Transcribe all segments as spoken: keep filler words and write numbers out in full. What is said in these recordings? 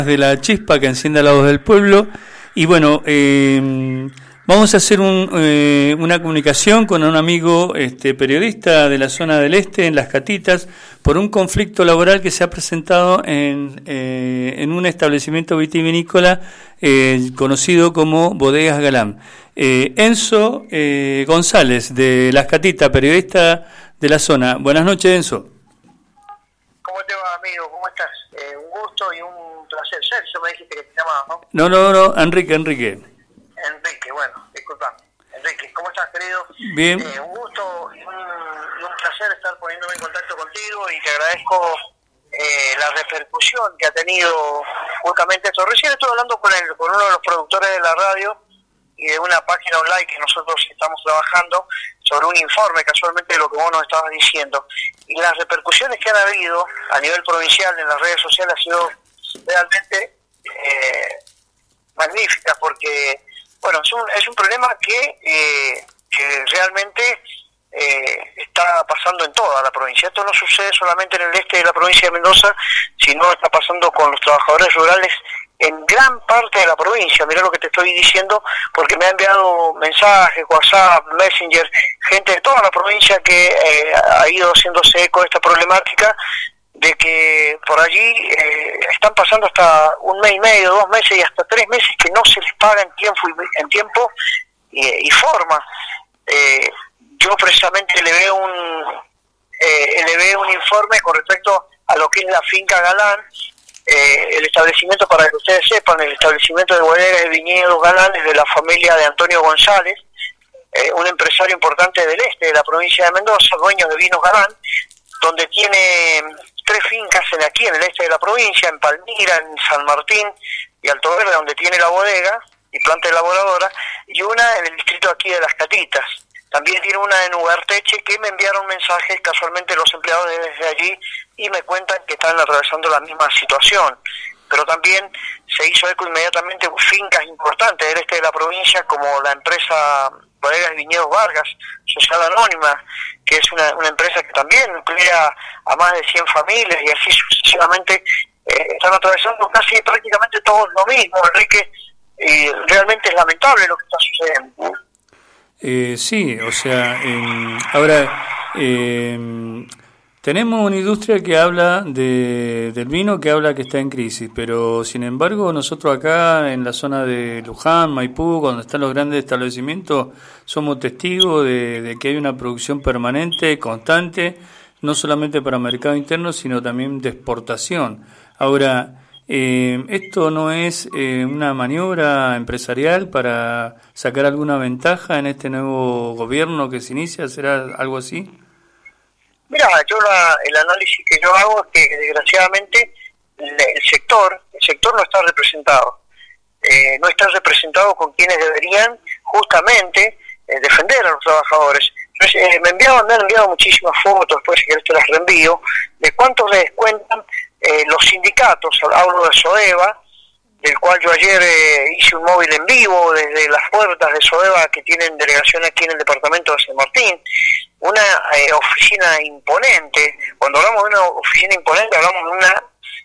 de la chispa que enciende la voz del pueblo. Y bueno, eh, vamos a hacer un, eh, una comunicación con un amigo este, periodista de la zona del este, en Las Catitas, por un conflicto laboral que se ha presentado en, eh, en un establecimiento vitivinícola eh, conocido como Bodegas Galán. Eh, Enzo eh, González, de Las Catitas, periodista de la zona. Buenas noches, Enzo. ¿Cómo te va, amigo? ¿Cómo estás? Eh, un gusto y un placer. Sergio, me dijiste que te llamaba, ¿no? No, no, no, Enrique, Enrique. Enrique, bueno, disculpa. Enrique, ¿cómo estás, querido? Bien. Eh, un gusto y un, y un placer estar poniéndome en contacto contigo y te agradezco eh, la repercusión que ha tenido justamente esto. Recién estuve hablando con, el, con uno de los productores de la radio y de una página online que nosotros estamos trabajando sobre un informe casualmente de lo que vos nos estabas diciendo. Y las repercusiones que han habido a nivel provincial en las redes sociales han sido realmente eh, magníficas, porque bueno, es un, es un problema que, eh, que realmente eh, está pasando en toda la provincia. Esto no sucede solamente en el este de la provincia de Mendoza, sino está pasando con los trabajadores rurales en gran parte de la provincia. Mirá lo que te estoy diciendo, porque me ha enviado mensajes, WhatsApp, Messenger, gente de toda la provincia que eh, ha ido haciéndose eco de esta problemática, de que por allí eh, están pasando hasta un mes y medio, dos meses y hasta tres meses que no se les paga en tiempo y, en tiempo y, y forma. Eh, yo precisamente le veo un eh, le veo un informe con respecto a lo que es la finca Galán. Eh, el establecimiento, para que ustedes sepan, el establecimiento de bodegas de viñedos Galán es de la familia de Antonio González, eh, un empresario importante del este de la provincia de Mendoza, dueño de Vinos Galán, donde tiene tres fincas en aquí en el este de la provincia, en Palmira, en San Martín y Alto Verde, donde tiene la bodega y planta elaboradora, y una en el distrito aquí de Las Catitas. También tiene una en Ugarteche, que me enviaron mensajes casualmente los empleados desde allí y me cuentan que están atravesando la misma situación. Pero también se hizo eco inmediatamente fincas importantes del este de la provincia, como la empresa Bodegas y Viñedos Vargas, Sociedad Anónima, que es una, una empresa que también emplea a más de cien familias, y así sucesivamente. Eh, están atravesando casi prácticamente todos lo mismo, Enrique, y realmente es lamentable lo que está sucediendo. Eh, sí, o sea, eh, ahora eh, tenemos una industria que habla de, del vino, que habla que está en crisis, pero sin embargo nosotros acá en la zona de Luján, Maipú, donde están los grandes establecimientos, somos testigos de, de que hay una producción permanente, constante, no solamente para mercado interno, sino también de exportación. Ahora, Eh, ¿esto no es eh, una maniobra empresarial para sacar alguna ventaja en este nuevo gobierno que se inicia? ¿Será algo así? Mira, yo la, el análisis que yo hago es que desgraciadamente el, el sector el sector no está representado. Eh, no está representado con quienes deberían justamente eh, defender a los trabajadores. Entonces, eh, me, enviaban, me han enviado muchísimas fotos, después si querés te las reenvío, de cuánto les descuentan Eh, los sindicatos. Hablo de SODEVA, del cual yo ayer eh, hice un móvil en vivo desde las puertas de SODEVA, que tienen delegación aquí en el departamento de San Martín, una eh, oficina imponente. Cuando hablamos de una oficina imponente, hablamos de una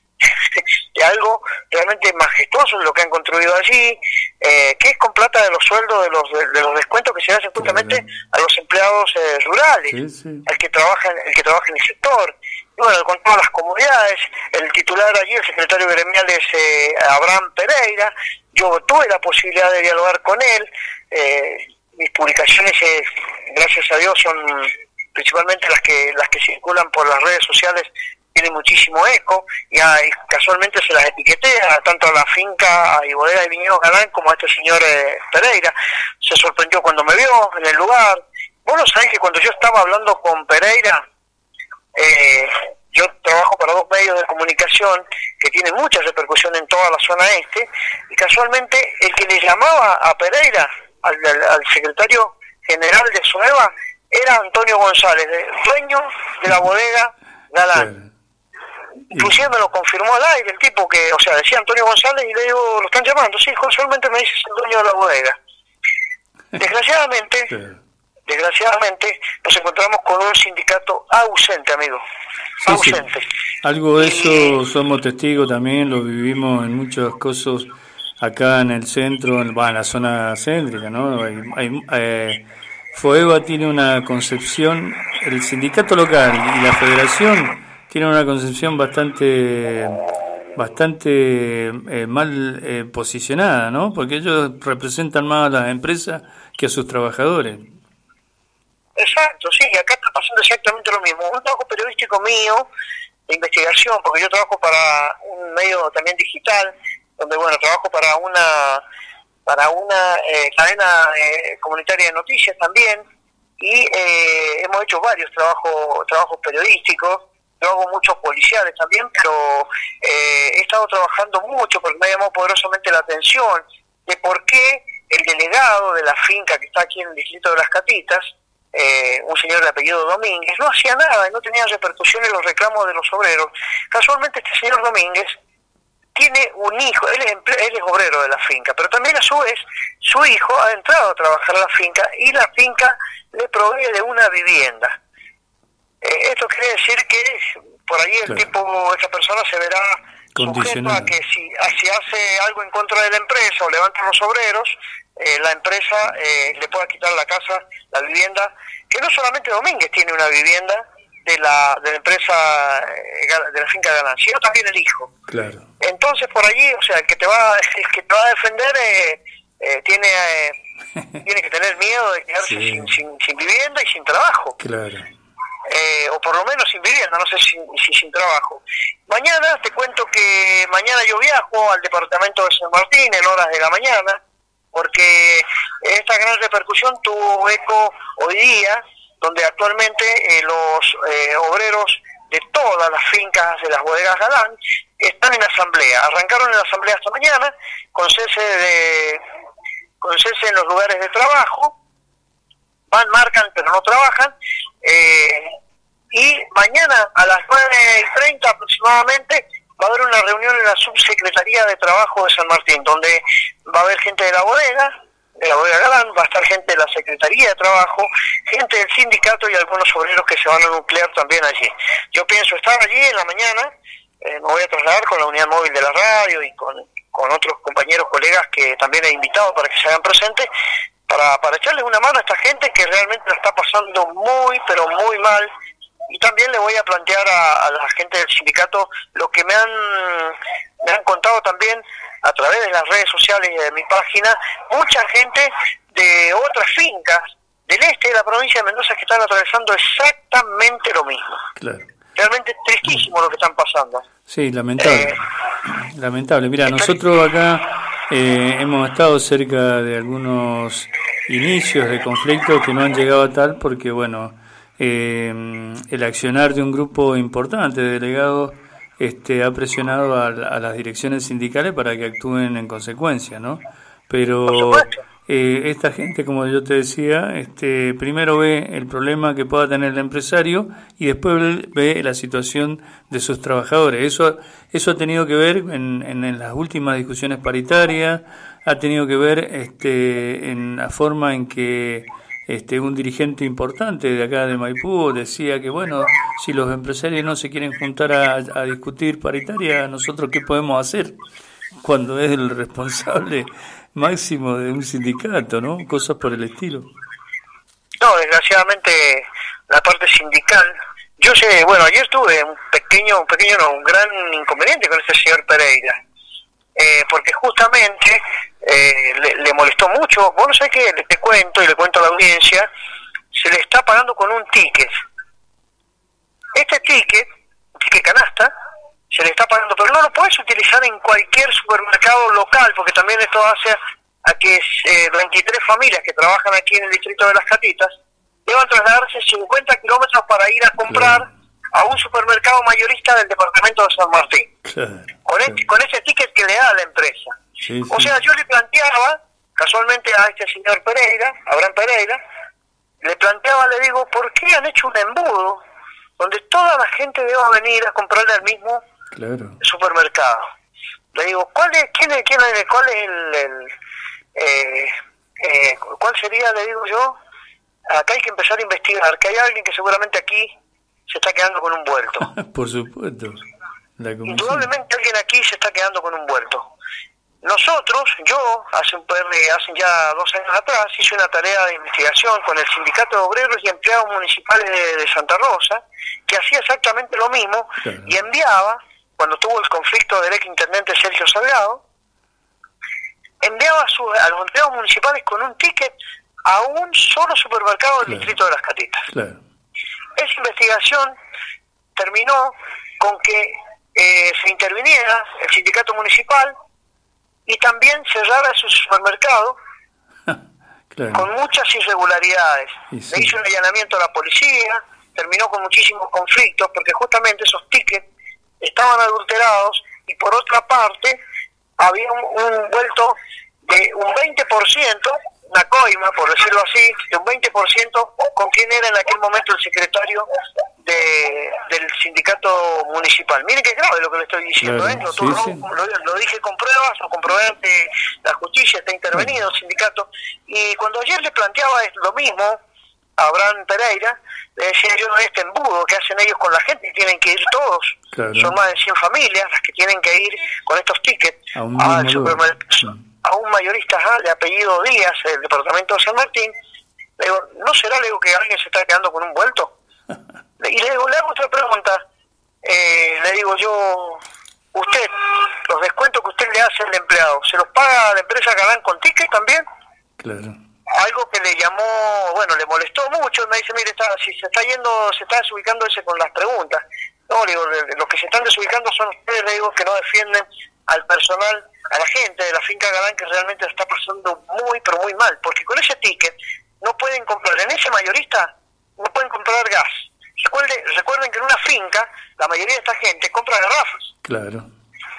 de algo realmente majestuoso, de lo que han construido allí, eh, que es con plata de los sueldos, de los de, de los descuentos que se hacen justamente a los empleados eh, rurales, sí, sí. al que trabaja el que trabaja en el sector. Y bueno, con todas las comunidades. El titular allí, el secretario gremial, es eh, Abraham Pereira. Yo tuve la posibilidad de dialogar con él. Eh, mis publicaciones, eh, gracias a Dios, son principalmente las que las que circulan por las redes sociales, tienen muchísimo eco, y, ah, y casualmente se las etiqueté a, tanto a la finca y bodega de Viñedos Galán como a este señor eh, Pereira. Se sorprendió cuando me vio en el lugar. Vos no sabés que cuando yo estaba hablando con Pereira, eh, yo trabajo para dos medios de comunicación que tienen mucha repercusión en toda la zona este, y casualmente el que le llamaba a Pereira, al, al, al secretario general de SODEVA, era Antonio González, dueño de la bodega Galán. Sí. Inclusive me lo confirmó al aire el tipo, que, o sea, decía Antonio González, y le digo, lo están llamando, sí, casualmente me dices el dueño de la bodega. Desgraciadamente, sí. desgraciadamente nos encontramos con un sindicato ausente, amigo. Sí, ausente. Sí. Algo de eso y... somos testigos también, lo vivimos en muchos casos acá en el centro, en, bueno, en la zona céntrica, ¿no? Hay, hay, eh, FOEVA tiene una concepción, el sindicato local y la federación tienen una concepción bastante bastante eh, mal eh, posicionada, ¿no? Porque ellos representan más a las empresas que a sus trabajadores. Exacto, sí, acá está pasando exactamente lo mismo. Un trabajo periodístico mío, de investigación, porque yo trabajo para un medio también digital, donde, bueno, trabajo para una para una eh, cadena eh, comunitaria de noticias también, y eh, hemos hecho varios trabajos trabajos periodísticos. Yo hago muchos policiales también, pero eh, he estado trabajando mucho porque me ha llamado poderosamente la atención de por qué el delegado de la finca que está aquí en el distrito de Las Catitas, eh, un señor de apellido Domínguez, no hacía nada y no tenía repercusión en los reclamos de los obreros. Casualmente este señor Domínguez tiene un hijo, él es, él es obrero de la finca, pero también a su vez su hijo ha entrado a trabajar a la finca y la finca le provee de una vivienda. Eh, esto quiere decir que por ahí el claro. tipo, esa persona se verá sujeto a que si, a, si hace algo en contra de la empresa o levanta a los obreros, eh, la empresa eh, le pueda quitar la casa, la vivienda, que no solamente Domínguez tiene una vivienda de la de la empresa, eh, de la finca de Galán, sino también el hijo. Claro. Entonces por allí, o sea, el que te va, el que te va a defender eh, eh, tiene eh, tiene que tener miedo de quedarse sí. sin, sin, sin vivienda y sin trabajo. Claro. Eh, o por lo menos sin vivienda, no sé si, si sin trabajo. Mañana te cuento que mañana yo viajo al departamento de San Martín en horas de la mañana, porque esta gran repercusión tuvo eco hoy día, donde actualmente eh, los eh, obreros de todas las fincas de las bodegas Galán están en asamblea. Arrancaron en la asamblea esta mañana, con cese de con cese en los lugares de trabajo, van, marcan, pero no trabajan, eh, y mañana a las nueve y treinta aproximadamente va a haber una reunión en la Subsecretaría de Trabajo de San Martín, donde va a haber gente de la bodega, de la bodega Galán, va a estar gente de la Secretaría de Trabajo, gente del sindicato y algunos obreros que se van a nuclear también allí. Yo pienso estar allí en la mañana, eh, me voy a trasladar con la unidad móvil de la radio y con, con otros compañeros, colegas que también he invitado para que se hagan presentes, para, para echarles una mano a esta gente que realmente la está pasando muy, pero muy mal. Y también le voy a plantear a, a la gente del sindicato lo que me han me han contado también a través de las redes sociales y de mi página, mucha gente de otras fincas del este de la provincia de Mendoza que están atravesando exactamente lo mismo. Claro. Realmente es tristísimo lo que están pasando. Sí, lamentable. Eh, lamentable. Mira, nosotros acá eh, hemos estado cerca de algunos inicios de conflictos que no han llegado a tal porque, bueno, eh, el accionar de un grupo importante de delegados este, ha presionado a, a las direcciones sindicales para que actúen en consecuencia, ¿no? Pero eh, esta gente, como yo te decía, este, primero ve el problema que pueda tener el empresario y después ve la situación de sus trabajadores. Eso, eso ha tenido que ver en, en, en las últimas discusiones paritarias, ha tenido que ver este, en la forma en que Este, un dirigente importante de acá de Maipú decía que, bueno, si los empresarios no se quieren juntar a, a discutir paritaria, ¿nosotros qué podemos hacer? Cuando es el responsable máximo de un sindicato, ¿no? Cosas por el estilo. No, desgraciadamente, la parte sindical, yo sé, bueno, ayer tuve un pequeño, un pequeño, no, un gran inconveniente con este señor Pereira. Eh, porque justamente eh, le, le molestó mucho. Bueno, ¿sabes qué? Le, te cuento y le cuento a la audiencia, se le está pagando con un ticket. Este ticket, ticket canasta, se le está pagando, pero no lo puedes utilizar en cualquier supermercado local, porque también esto hace a que eh, veintitrés familias que trabajan aquí en el distrito de Las Catitas deban trasladarse cincuenta kilómetros para ir a comprar claro. a un supermercado mayorista del departamento de San Martín. Claro, con, este, claro. con ese ticket que le da a la empresa. Sí, o sí. sea, yo le planteaba, casualmente a este señor Pereira, Abraham Pereira, le planteaba, le digo, ¿por qué han hecho un embudo donde toda la gente deba venir a comprarle al mismo claro. supermercado? Le digo, ¿cuál es, quién es, quién es, cuál es el, el eh, eh, cuál sería, le digo yo, acá hay que empezar a investigar, que hay alguien que seguramente aquí se está quedando con un vuelto. Por supuesto. La Indudablemente alguien aquí se está quedando con un vuelto. Nosotros, yo, hace un par de, hace ya dos años atrás, hice una tarea de investigación con el Sindicato de Obreros y Empleados Municipales de, de Santa Rosa, que hacía exactamente lo mismo, claro. Y enviaba, cuando tuvo el conflicto del ex intendente Sergio Salgado, enviaba a, su, a los empleados municipales con un ticket a un solo supermercado del claro. distrito de Las Catitas. Claro. Esa investigación terminó con que eh, se interviniera el sindicato municipal y también cerrara su supermercado claro. con muchas irregularidades. Sí. Le hizo un allanamiento a la policía, terminó con muchísimos conflictos, porque justamente esos tickets estaban adulterados y por otra parte había un, un vuelto de un veinte por ciento, una coima, por decirlo así, de un veinte por ciento con quien era en aquel momento el secretario de, del sindicato municipal. Miren qué grave lo que le estoy diciendo, claro, ¿eh? Lo, sí, sí. Lo, lo dije con pruebas, lo comprobé ante la justicia, está intervenido el sindicato, y cuando ayer le planteaba lo mismo a Abraham Pereira, le decía yo, este embudo que hacen ellos con la gente, tienen que ir todos, claro. Son más de cien familias las que tienen que ir con estos tickets a un, al supermercado, sí. a un mayorista ajá, de apellido Díaz, el departamento de San Martín. Le digo, ¿no será, le digo, que alguien se está quedando con un vuelto? Y le digo, le hago otra pregunta, eh, le digo yo, usted, los descuentos que usted le hace al empleado, ¿se los paga la empresa Galán con ticket también? Claro. Algo que le llamó, bueno, le molestó mucho, me dice, mire, está, si se está yendo, se está desubicando ese con las preguntas. No, le digo, los que se están desubicando son ustedes, le digo, que no defienden al personal, a la gente de la finca Galán, que realmente está pasando muy, pero muy mal, porque con ese ticket no pueden comprar, en ese mayorista, no pueden comprar gas. Recuerden, recuerden que en una finca, la mayoría de esta gente compra garrafas. Claro.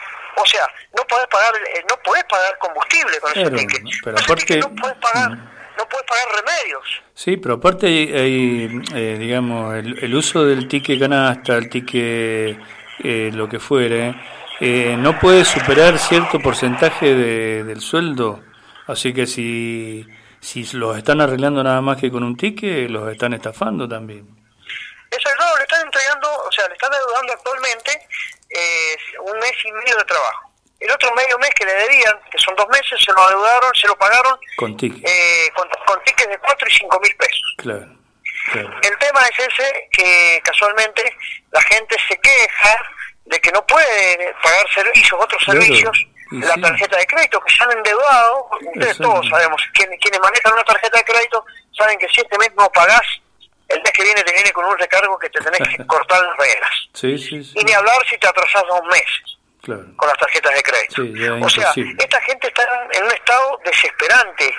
O sea, no podés pagar, no podés pagar combustible con claro, ese ticket. Pero con aparte, ese ticket no podés pagar... No. No puedes pagar remedios. Sí, pero aparte hay, hay eh, digamos, el, el uso del ticket canasta, el ticket eh, lo que fuere, eh, no puede superar cierto porcentaje de, del sueldo. Así que si, si los están arreglando nada más que con un ticket, los están estafando también. Eso es, no, le están entregando, o sea, le están deudando actualmente eh, un mes y medio de trabajo. El otro medio mes que le debían, que son dos meses, se lo adeudaron, se lo pagaron con tickets, eh, con, con tickets de cuatro y cinco mil pesos. Claro, claro. El tema es ese, que casualmente la gente se queja de que no puede pagar servicios, otros claro. servicios, y la sí. tarjeta de crédito, que se han endeudado. Ustedes Exacto. todos sabemos, quienes, quienes manejan una tarjeta de crédito saben que si este mes no pagás, el mes que viene te viene con un recargo que te tenés que cortar las velas. Sí, sí, sí. Y ni hablar si te atrasás dos meses. Claro. Con las tarjetas de crédito. Sí, o sea, esta gente está en un estado desesperante.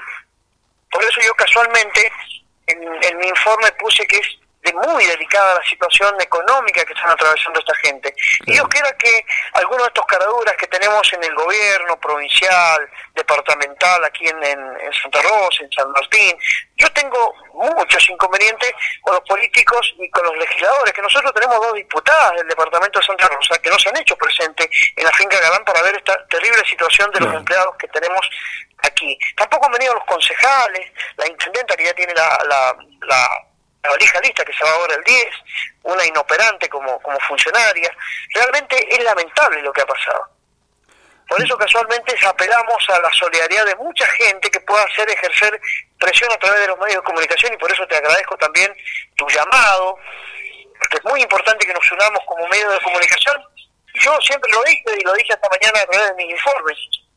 Por eso yo casualmente en, en mi informe puse que es de muy delicada la situación económica que están atravesando esta gente. Claro. Y yo quiero que algunos de estos caraduras que tenemos en el gobierno provincial, departamental, aquí en, en, en Santa Rosa, en San Martín, yo tengo muchos inconvenientes con los políticos y con los legisladores, que nosotros tenemos dos diputadas del departamento de Santa Rosa que no se han hecho presentes en la finca Galán para ver esta terrible situación de los claro. empleados que tenemos aquí. Tampoco han venido los concejales, la intendenta que ya tiene la... la, la la valija lista, que se va ahora el diez, una inoperante como, como funcionaria. Realmente es lamentable lo que ha pasado. Por eso casualmente apelamos a la solidaridad de mucha gente que pueda hacer ejercer presión a través de los medios de comunicación, y por eso te agradezco también tu llamado, porque es muy importante que nos unamos como medio de comunicación. Yo siempre lo dije, y lo dije esta mañana a través de mis informes,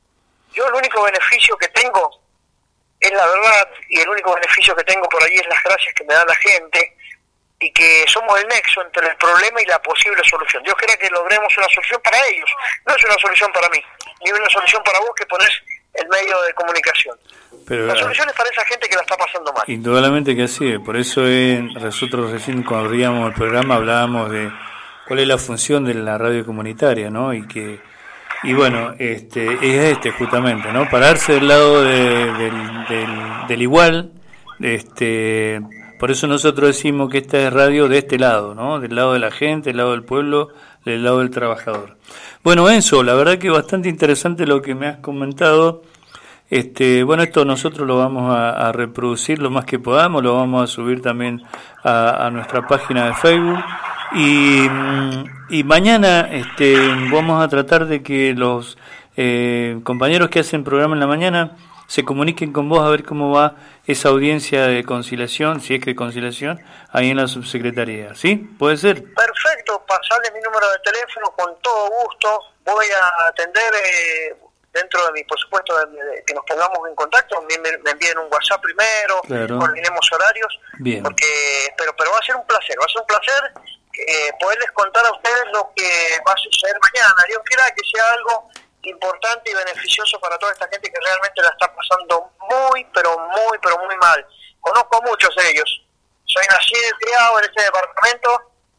yo el único beneficio que tengo es la verdad, y el único beneficio que tengo por ahí es las gracias que me da la gente, y que somos el nexo entre el problema y la posible solución. Dios quiera que logremos una solución para ellos, no es una solución para mí, ni una solución para vos que ponés el medio de comunicación. Pero la solución es para esa gente que la está pasando mal. Indudablemente que así es, por eso es, nosotros recién cuando abríamos el programa hablábamos de cuál es la función de la radio comunitaria, ¿no? Y que Y bueno, este es este justamente, ¿no? Pararse del lado de, del, del, del igual, este, por eso nosotros decimos que esta es radio de este lado, ¿no? Del lado de la gente, del lado del pueblo, del lado del trabajador. Bueno, Enzo, la verdad que bastante interesante lo que me has comentado, Este, bueno, esto nosotros lo vamos a, a reproducir lo más que podamos, lo vamos a subir también a, a nuestra página de Facebook y, y mañana este, vamos a tratar de que los eh, compañeros que hacen programa en la mañana se comuniquen con vos a ver cómo va esa audiencia de conciliación, si es que conciliación, ahí en la subsecretaría, ¿sí? ¿Puede ser? Perfecto, pasarle mi número de teléfono con todo gusto, voy a atender... Eh... dentro de mi, por supuesto, de, de, que nos pongamos en contacto, me, me envíen un WhatsApp primero, claro. Coordinemos horarios, bien. porque pero pero va a ser un placer, va a ser un placer eh, poderles contar a ustedes lo que va a suceder mañana. Dios quiera que sea algo importante y beneficioso para toda esta gente que realmente la está pasando muy, pero muy, pero muy mal. Conozco a muchos de ellos, soy nacido y criado en este departamento,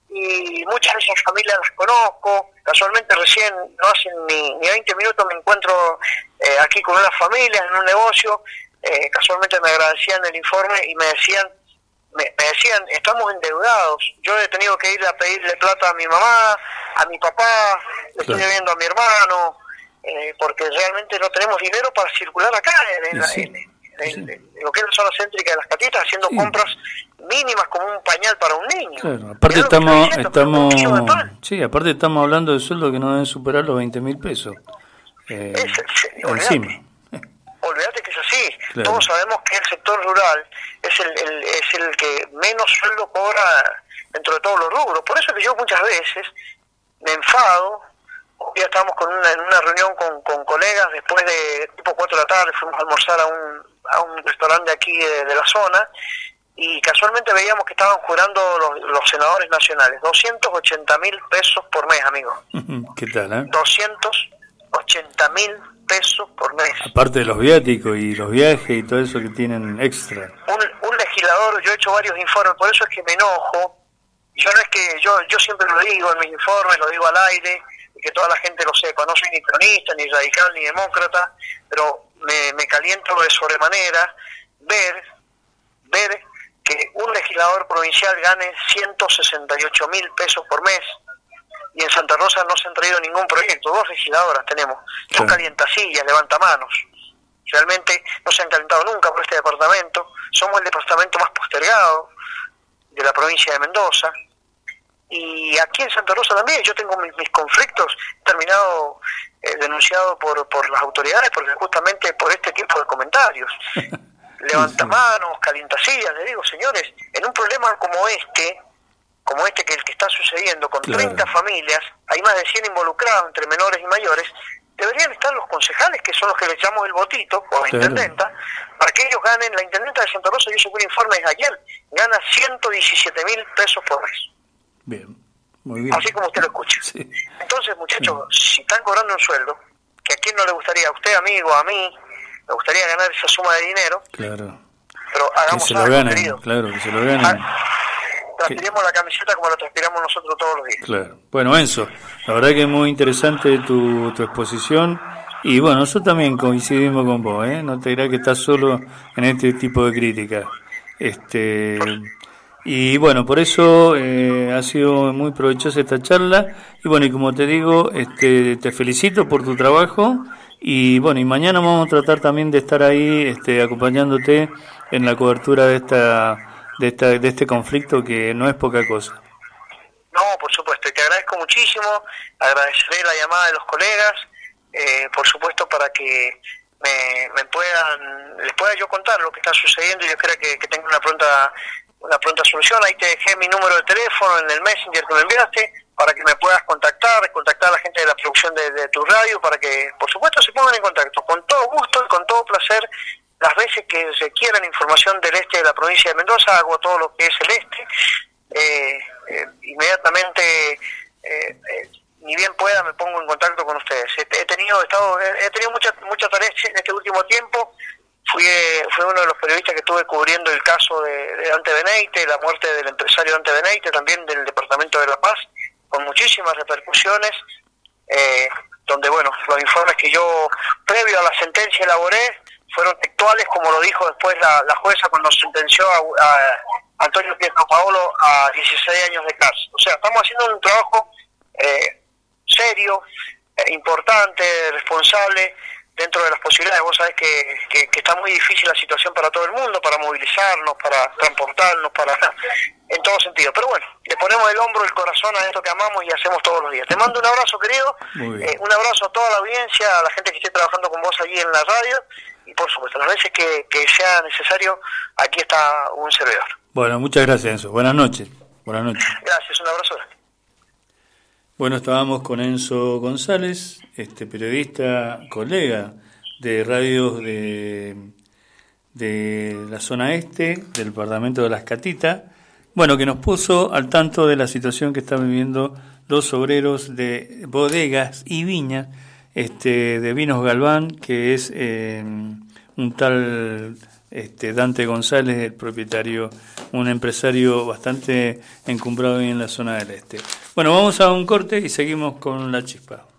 y muchas de esas familias las conozco. Casualmente recién, no hace ni, ni veinte minutos, me encuentro eh, aquí con una familia en un negocio. Eh, casualmente me agradecían el informe y me decían, me, me decían, estamos endeudados. Yo he tenido que ir a pedirle plata a mi mamá, a mi papá, le estoy debiendo a mi hermano, eh, porque realmente no tenemos dinero para circular acá en, en, sí. en, en, en, en lo que es la zona céntrica de las Catitas, haciendo sí. compras mínimas como un pañal para un niño. Claro, aparte estamos, diciendo, estamos, sí, aparte estamos hablando de sueldos que no deben superar los veinte mil pesos. Eh, es, es, encima. Olvídate que es así. Claro. Todos sabemos que el sector rural es el, el es el que menos sueldo cobra dentro de todos los rubros. Por eso que yo muchas veces me enfado. Ya estábamos con una, en una reunión con, con colegas después de tipo cuatro de la tarde, fuimos a almorzar a un, a un restaurante aquí de, de la zona. Y casualmente veíamos que estaban jurando los, los senadores nacionales, doscientos ochenta mil pesos por mes, amigo. ¿Qué tal, eh? doscientos ochenta mil pesos por mes. Aparte de los viáticos y los viajes y todo eso que tienen extra. Un, un legislador, yo he hecho varios informes, por eso es que me enojo. Yo no es que, yo yo siempre lo digo en mis informes, lo digo al aire, y que toda la gente lo sepa. No soy ni peronista, ni radical, ni demócrata, pero me, me caliento de sobremanera ver, ver... que un legislador provincial gane ciento sesenta y ocho mil pesos por mes, y en Santa Rosa no se han traído ningún proyecto. Dos legisladoras tenemos, son sí. calientasillas, levantamanos. Realmente no se han calentado nunca por este departamento. Somos el departamento más postergado de la provincia de Mendoza, y aquí en Santa Rosa también yo tengo mis, mis conflictos, he terminado eh, denunciado por, por las autoridades, porque justamente por este tipo de comentarios. Levantamanos, calientasillas, le digo, señores, en un problema como este, como este que el que está sucediendo, con claro. treinta familias, hay más de cien involucrados entre menores y mayores, deberían estar los concejales, que son los que le echamos el votito, o la claro. intendenta, para que ellos ganen. La intendenta de Santa Rosa, yo subí un informe ayer, gana ciento diecisiete mil pesos por mes. Bien, muy bien. Así como usted lo escucha. Sí. Entonces, muchachos, sí. si están cobrando un sueldo, que a quién no le gustaría, a usted, amigo, a mí, me gustaría ganar esa suma de dinero. Claro. Pero hagamos que se lo algo, ganen, querido. claro, que se lo ganen. Ah, transpiremos que... la camiseta como la transpiramos nosotros todos los días. Claro. Bueno, Enzo, la verdad que es muy interesante tu, tu exposición. Y bueno, nosotros también coincidimos con vos, ¿eh? No te dirás que estás solo en este tipo de críticas. Este... Y bueno, por eso eh, ha sido muy provechosa esta charla. Y bueno, y como te digo, este, te felicito por tu trabajo. Y bueno, y mañana vamos a tratar también de estar ahí este, acompañándote en la cobertura de esta, de esta de este conflicto, que no es poca cosa. No, por supuesto, y te agradezco muchísimo, agradeceré la llamada de los colegas, eh, por supuesto, para que me, me puedan, les pueda yo contar lo que está sucediendo, y yo creo que, que tenga una pronta una pronta solución. Ahí te dejé mi número de teléfono en el Messenger que me enviaste, para que me puedas contactar, contactar a la gente de la producción de, de tu radio, para que, por supuesto, se pongan en contacto. Con todo gusto y con todo placer, las veces que se quieran información del este de la provincia de Mendoza, hago todo lo que es el este. Eh, eh, inmediatamente, eh, eh, ni bien pueda, me pongo en contacto con ustedes. He, he tenido he estado, he, he tenido mucha, mucha tarea en este último tiempo. Fui, fui uno de los periodistas que estuve cubriendo el caso de, de Dante Beneite, la muerte del empresario Dante Beneite, también del departamento de La Paz, con muchísimas repercusiones, eh, donde, bueno, los informes que yo, previo a la sentencia, elaboré, fueron textuales, como lo dijo después la, la jueza cuando sentenció a, a Antonio Pietropaolo a dieciséis años de cárcel. O sea, estamos haciendo un trabajo eh, serio, eh, importante, responsable, dentro de las posibilidades. Vos sabés que, que, que está muy difícil la situación para todo el mundo, para movilizarnos, para transportarnos, para en todo sentido. Pero bueno, le ponemos el hombro, el corazón a esto que amamos y hacemos todos los días. Te mando un abrazo, querido, eh, un abrazo a toda la audiencia, a la gente que esté trabajando con vos allí en la radio, y por supuesto, las veces que, que sea necesario, aquí está un servidor. Bueno, muchas gracias, Enzo. Buenas noches. Buenas noches. Gracias, un abrazo grande. Bueno, estábamos con Enzo González, este periodista, colega de radios de, de la zona este, del departamento de Las Catitas, bueno, que nos puso al tanto de la situación que están viviendo los obreros de bodegas y viñas este, de Vinos Galván, que es eh, un tal este, Dante González, el propietario, un empresario bastante encumbrado en la zona del este. Bueno, vamos a un corte y seguimos con La Chispa.